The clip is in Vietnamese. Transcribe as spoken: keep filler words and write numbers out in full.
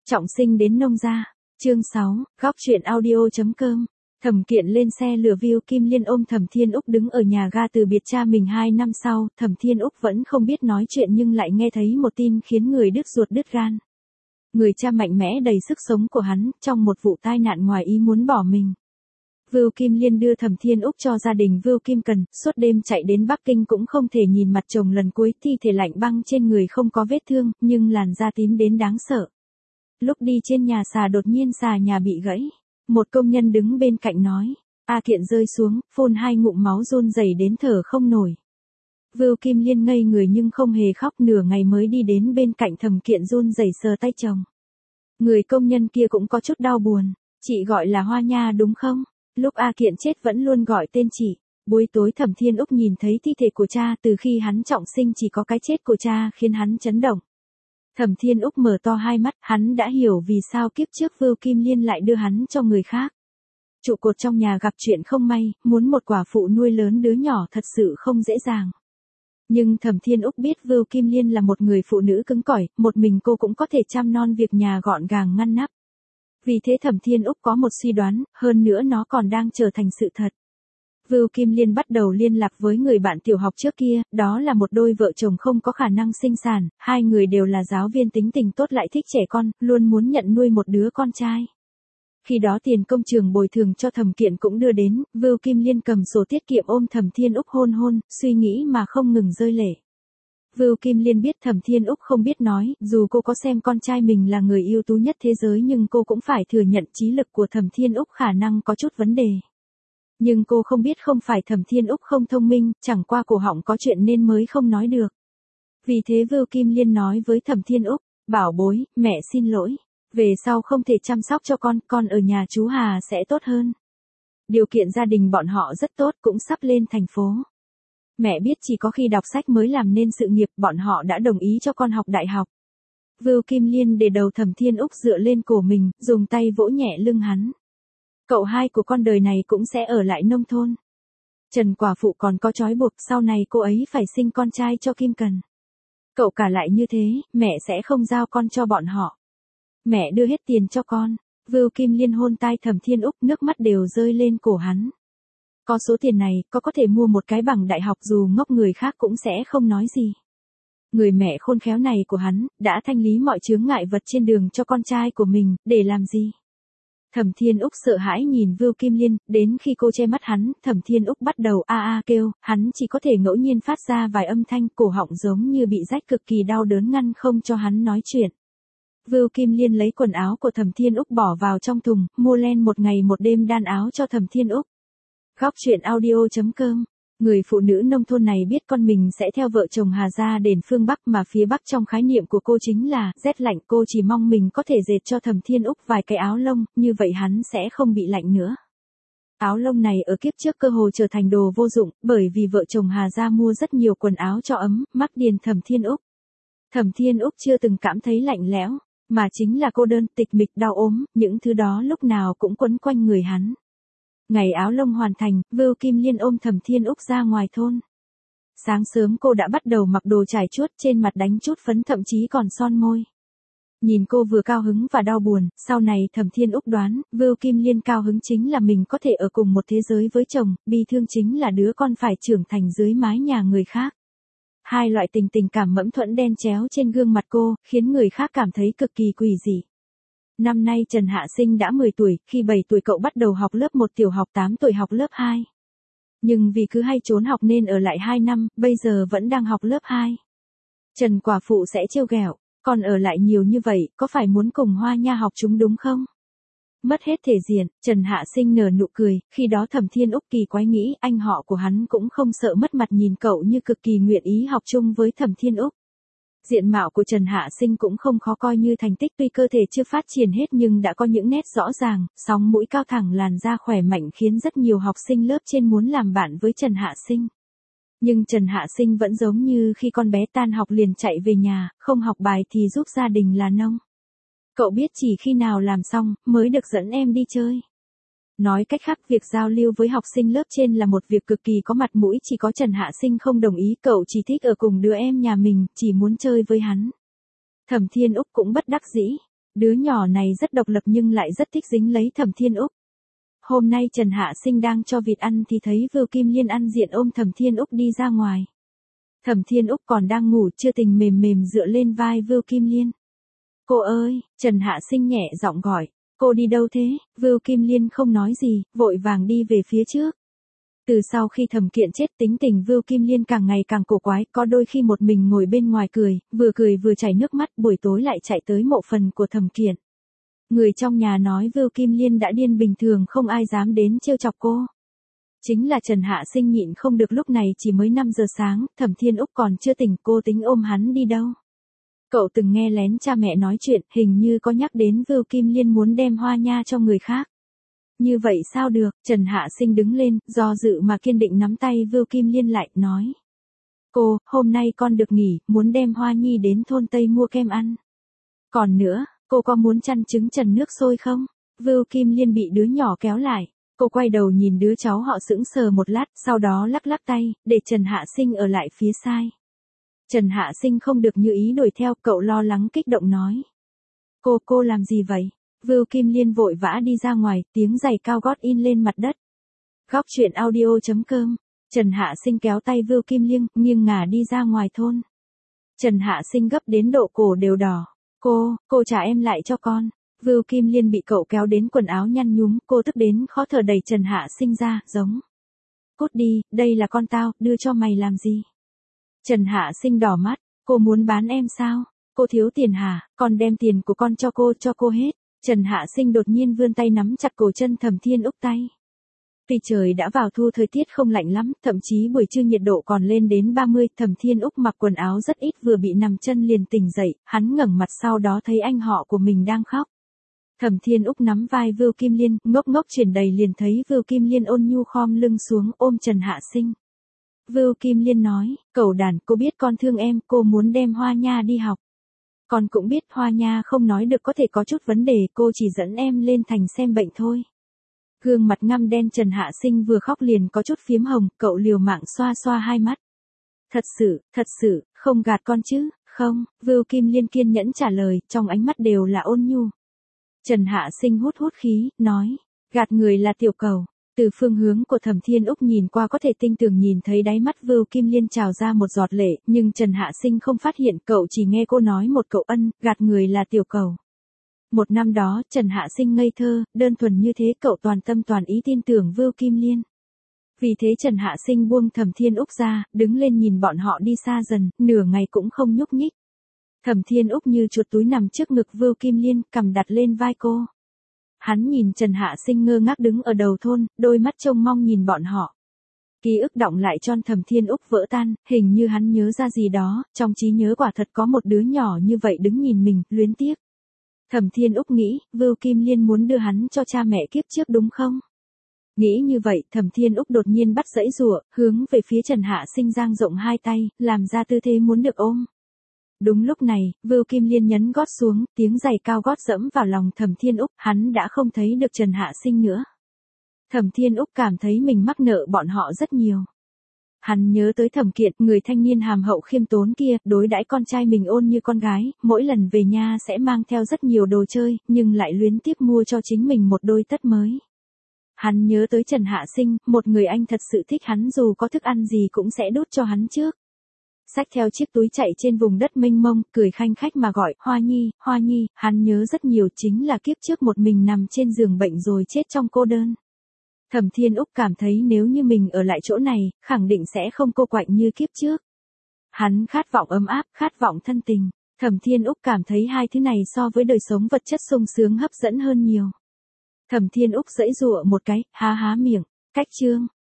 Trọng sinh đến nông gia. Chương sáu, góc truyện audio chấm com. Thẩm Kiện lên xe lửa Viu Kim Liên ôm Thẩm Thiên Úc đứng ở nhà ga từ biệt cha mình hai năm sau, Thẩm Thiên Úc vẫn không biết nói chuyện nhưng lại nghe thấy một tin khiến người đứt ruột đứt gan. Người cha mạnh mẽ đầy sức sống của hắn, trong một vụ tai nạn ngoài ý muốn bỏ mình. Viu Kim Liên đưa Thẩm Thiên Úc cho gia đình Viu Kim Cần, suốt đêm chạy đến Bắc Kinh cũng không thể nhìn mặt chồng lần cuối, thi thể lạnh băng trên người không có vết thương, nhưng làn da tím đến đáng sợ. Lúc đi trên nhà xà đột nhiên xà nhà bị gãy. Một công nhân đứng bên cạnh nói. A Kiện rơi xuống, phun hai ngụm máu run rẩy đến thở không nổi. Viu Kim Liên ngây người nhưng không hề khóc, nửa ngày mới đi đến bên cạnh Thẩm Kiện run rẩy sờ tay chồng. Người công nhân kia cũng có chút đau buồn. Chị gọi là Hoa Nha đúng không? Lúc A Kiện chết vẫn luôn gọi tên chị. Buổi tối Thẩm Thiên Úc nhìn thấy thi thể của cha, từ khi hắn trọng sinh chỉ có cái chết của cha khiến hắn chấn động. Thẩm Thiên Úc mở to hai mắt, hắn đã hiểu vì sao kiếp trước Viu Kim Liên lại đưa hắn cho người khác. Trụ cột trong nhà gặp chuyện không may, muốn một quả phụ nuôi lớn đứa nhỏ thật sự không dễ dàng. Nhưng Thẩm Thiên Úc biết Viu Kim Liên là một người phụ nữ cứng cỏi, một mình cô cũng có thể chăm non việc nhà gọn gàng ngăn nắp. Vì thế Thẩm Thiên Úc có một suy đoán, hơn nữa nó còn đang trở thành sự thật. Viu Kim Liên bắt đầu liên lạc với người bạn tiểu học trước kia, đó là một đôi vợ chồng không có khả năng sinh sản, hai người đều là giáo viên tính tình tốt lại thích trẻ con, luôn muốn nhận nuôi một đứa con trai. Khi đó tiền công trường bồi thường cho Thẩm Kiện cũng đưa đến, Viu Kim Liên cầm sổ tiết kiệm ôm Thẩm Thiên Úc hôn hôn, suy nghĩ mà không ngừng rơi lệ. Viu Kim Liên biết Thẩm Thiên Úc không biết nói, dù cô có xem con trai mình là người ưu tú nhất thế giới nhưng cô cũng phải thừa nhận trí lực của Thẩm Thiên Úc khả năng có chút vấn đề. Nhưng cô không biết không phải Thẩm Thiên Úc không thông minh, chẳng qua cổ họng có chuyện nên mới không nói được. Vì thế Viu Kim Liên nói với Thẩm Thiên Úc, bảo bối, mẹ xin lỗi. Về sau không thể chăm sóc cho con, con ở nhà chú Hà sẽ tốt hơn. Điều kiện gia đình bọn họ rất tốt, cũng sắp lên thành phố. Mẹ biết chỉ có khi đọc sách mới làm nên sự nghiệp, bọn họ đã đồng ý cho con học đại học. Viu Kim Liên để đầu Thẩm Thiên Úc dựa lên cổ mình, dùng tay vỗ nhẹ lưng hắn. Cậu hai của con đời này cũng sẽ ở lại nông thôn. Trần quả phụ còn có trói buộc, sau này cô ấy phải sinh con trai cho Kim Cần. Cậu cả lại như thế, mẹ sẽ không giao con cho bọn họ. Mẹ đưa hết tiền cho con. Viu Kim Liên hôn tai Thẩm Thiên Úc, nước mắt đều rơi lên cổ hắn. Có số tiền này, có có thể mua một cái bằng đại học, dù ngốc người khác cũng sẽ không nói gì. Người mẹ khôn khéo này của hắn, đã thanh lý mọi chướng ngại vật trên đường cho con trai của mình, để làm gì? Thẩm Thiên Úc sợ hãi nhìn Viu Kim Liên, đến khi cô che mắt hắn, Thẩm Thiên Úc bắt đầu a a kêu, hắn chỉ có thể ngẫu nhiên phát ra vài âm thanh, cổ họng giống như bị rách cực kỳ đau đớn ngăn không cho hắn nói chuyện. Viu Kim Liên lấy quần áo của Thẩm Thiên Úc bỏ vào trong thùng, mua len một ngày một đêm đan áo cho Thẩm Thiên Úc. Góc truyện audio chấm com. Người phụ nữ nông thôn này biết con mình sẽ theo vợ chồng Hà ra đến phương Bắc, mà phía Bắc trong khái niệm của cô chính là rét lạnh. Cô chỉ mong mình có thể dệt cho Thẩm Thiên Úc vài cái áo lông, như vậy hắn sẽ không bị lạnh nữa. Áo lông này ở kiếp trước cơ hồ trở thành đồ vô dụng, bởi vì vợ chồng Hà ra mua rất nhiều quần áo cho ấm, mắc điền Thẩm Thiên Úc. Thẩm Thiên Úc chưa từng cảm thấy lạnh lẽo, mà chính là cô đơn, tịch mịch, đau ốm, những thứ đó lúc nào cũng quấn quanh người hắn. Ngày áo lông hoàn thành, Viu Kim Liên ôm Thẩm Thiên Úc ra ngoài thôn. Sáng sớm cô đã bắt đầu mặc đồ trải chuốt, trên mặt đánh chút phấn, thậm chí còn son môi. Nhìn cô vừa cao hứng và đau buồn, sau này Thẩm Thiên Úc đoán, Viu Kim Liên cao hứng chính là mình có thể ở cùng một thế giới với chồng, bi thương chính là đứa con phải trưởng thành dưới mái nhà người khác. Hai loại tình tình cảm mẫm thuẫn đen chéo trên gương mặt cô, khiến người khác cảm thấy cực kỳ quỷ dị. Năm nay Trần Hạ Sinh đã mười tuổi, khi bảy tuổi cậu bắt đầu học lớp một tiểu học, tám tuổi học lớp hai. Nhưng vì cứ hay trốn học nên ở lại hai năm, bây giờ vẫn đang học lớp hai. Trần quả phụ sẽ trêu ghẹo, còn ở lại nhiều như vậy, có phải muốn cùng Hoa Nha học chúng đúng không? Mất hết thể diện, Trần Hạ Sinh nở nụ cười, khi đó Thẩm Thiên Úc kỳ quái nghĩ anh họ của hắn cũng không sợ mất mặt nhìn cậu như cực kỳ nguyện ý học chung với Thẩm Thiên Úc. Diện mạo của Trần Hạ Sinh cũng không khó coi như thành tích, tuy cơ thể chưa phát triển hết nhưng đã có những nét rõ ràng, sóng mũi cao thẳng, làn da khỏe mạnh khiến rất nhiều học sinh lớp trên muốn làm bạn với Trần Hạ Sinh. Nhưng Trần Hạ Sinh vẫn giống như khi con bé tan học liền chạy về nhà, không học bài thì giúp gia đình là nông. Cậu biết chỉ khi nào làm xong, mới được dẫn em đi chơi. Nói cách khác, việc giao lưu với học sinh lớp trên là một việc cực kỳ có mặt mũi, chỉ có Trần Hạ Sinh không đồng ý, cậu chỉ thích ở cùng đứa em nhà mình, chỉ muốn chơi với hắn. Thẩm Thiên Úc cũng bất đắc dĩ. Đứa nhỏ này rất độc lập nhưng lại rất thích dính lấy Thẩm Thiên Úc. Hôm nay Trần Hạ Sinh đang cho vịt ăn thì thấy Vưu Kim Liên ăn diện ôm Thẩm Thiên Úc đi ra ngoài. Thẩm Thiên Úc còn đang ngủ chưa tỉnh mềm mềm dựa lên vai Vưu Kim Liên. Cô ơi, Trần Hạ Sinh nhẹ giọng gọi, cô đi đâu thế? Vưu Kim Liên không nói gì, vội vàng đi về phía trước. Từ sau khi Thẩm Kiện chết tính tình Vưu Kim Liên càng ngày càng cổ quái, có đôi khi một mình ngồi bên ngoài cười, vừa cười vừa chảy nước mắt, buổi tối lại chạy tới mộ phần của Thẩm Kiện. Người trong nhà nói Vưu Kim Liên đã điên bình thường không ai dám đến trêu chọc cô. Chính là Trần Hạ Sinh nhịn không được lúc này chỉ mới năm giờ sáng, Thẩm Thiên Úc còn chưa tỉnh cô tính ôm hắn đi đâu. Cậu từng nghe lén cha mẹ nói chuyện, hình như có nhắc đến Vưu Kim Liên muốn đem Hoa Nha cho người khác. Như vậy sao được, Trần Hạ Sinh đứng lên, do dự mà kiên định nắm tay Vưu Kim Liên lại, nói. Cô, hôm nay con được nghỉ, muốn đem Hoa Nhi đến thôn Tây mua kem ăn. Còn nữa, cô có muốn chăn trứng trần nước sôi không? Vưu Kim Liên bị đứa nhỏ kéo lại. Cô quay đầu nhìn đứa cháu họ sững sờ một lát, sau đó lắc lắc tay, để Trần Hạ Sinh ở lại phía sai. Trần Hạ Sinh không được như ý đuổi theo, cậu lo lắng kích động nói. Cô, cô làm gì vậy? Vưu Kim Liên vội vã đi ra ngoài, tiếng giày cao gót in lên mặt đất. Góc truyện audio chấm com. Trần Hạ Sinh kéo tay Vưu Kim Liên, nghiêng ngả đi ra ngoài thôn. Trần Hạ Sinh gấp đến độ cổ đều đỏ. Cô, cô trả em lại cho con. Vưu Kim Liên bị cậu kéo đến quần áo nhăn nhúm, cô tức đến khó thở đẩy Trần Hạ Sinh ra, giống. Cút đi, đây là con tao, đưa cho mày làm gì? Trần Hạ Sinh đỏ mắt, cô muốn bán em sao? Cô thiếu tiền hả? Con đem tiền của con cho cô, cho cô hết. Trần Hạ Sinh đột nhiên vươn tay nắm chặt cổ chân Thẩm Thiên Úc tay. Vì trời đã vào thu thời tiết không lạnh lắm, thậm chí buổi trưa nhiệt độ còn lên đến ba mươi, Thẩm Thiên Úc mặc quần áo rất ít vừa bị nằm chân liền tỉnh dậy, hắn ngẩng mặt sau đó thấy anh họ của mình đang khóc. Thẩm Thiên Úc nắm vai Vưu Kim Liên, ngốc ngốc chuyển đầy liền thấy Vưu Kim Liên ôn nhu khom lưng xuống ôm Trần Hạ Sinh. Vưu Kim Liên nói, cẩu đàn, cô biết con thương em, cô muốn đem Hoa Nha đi học. Con cũng biết Hoa Nha không nói được có thể có chút vấn đề, cô chỉ dẫn em lên thành xem bệnh thôi. Gương mặt ngăm đen Trần Hạ Sinh vừa khóc liền có chút phiếm hồng, cậu liều mạng xoa xoa hai mắt. Thật sự, thật sự, không gạt con chứ, không, Vưu Kim Liên kiên nhẫn trả lời, trong ánh mắt đều là ôn nhu. Trần Hạ Sinh hút hút khí, nói, gạt người là tiểu cầu. Từ phương hướng của Thẩm Thiên Úc nhìn qua có thể tinh tường nhìn thấy đáy mắt Vưu Kim Liên trào ra một giọt lệ, nhưng Trần Hạ Sinh không phát hiện, cậu chỉ nghe cô nói một cậu ân, gạt người là tiểu cầu. Một năm đó, Trần Hạ Sinh ngây thơ, đơn thuần như thế, cậu toàn tâm toàn ý tin tưởng Vưu Kim Liên. Vì thế Trần Hạ Sinh buông Thẩm Thiên Úc ra, đứng lên nhìn bọn họ đi xa dần, nửa ngày cũng không nhúc nhích. Thẩm Thiên Úc như chuột túi nằm trước ngực Vưu Kim Liên, cầm đặt lên vai cô. Hắn nhìn Trần Hạ Sinh ngơ ngác đứng ở đầu thôn, đôi mắt trông mong nhìn bọn họ. Ký ức đọng lại cho Thẩm Thiên Úc vỡ tan, hình như hắn nhớ ra gì đó, trong trí nhớ quả thật có một đứa nhỏ như vậy đứng nhìn mình, luyến tiếc. Thẩm Thiên Úc nghĩ, Vưu Kim Liên muốn đưa hắn cho cha mẹ kiếp trước đúng không? Nghĩ như vậy, Thẩm Thiên Úc đột nhiên bắt giãy giụa, hướng về phía Trần Hạ Sinh dang rộng hai tay, làm ra tư thế muốn được ôm. Đúng lúc này, Vưu Kim Liên nhấn gót xuống, tiếng giày cao gót dẫm vào lòng Thẩm Thiên Úc, hắn đã không thấy được Trần Hạ Sinh nữa. Thẩm Thiên Úc cảm thấy mình mắc nợ bọn họ rất nhiều. Hắn nhớ tới Thẩm Kiện, người thanh niên hàm hậu khiêm tốn kia, đối đãi con trai mình ôn như con gái, mỗi lần về nhà sẽ mang theo rất nhiều đồ chơi, nhưng lại luyến tiếc mua cho chính mình một đôi tất mới. Hắn nhớ tới Trần Hạ Sinh, một người anh thật sự thích hắn dù có thức ăn gì cũng sẽ đút cho hắn trước. Xách theo chiếc túi chạy trên vùng đất mênh mông, cười khanh khách mà gọi, Hoa Nhi, Hoa Nhi, hắn nhớ rất nhiều chính là kiếp trước một mình nằm trên giường bệnh rồi chết trong cô đơn. Thẩm Thiên Úc cảm thấy nếu như mình ở lại chỗ này, khẳng định sẽ không cô quạnh như kiếp trước. Hắn khát vọng ấm áp, khát vọng thân tình. Thẩm Thiên Úc cảm thấy hai thứ này so với đời sống vật chất sung sướng hấp dẫn hơn nhiều. Thẩm Thiên Úc giãy giụa một cái, há há miệng, cách chương.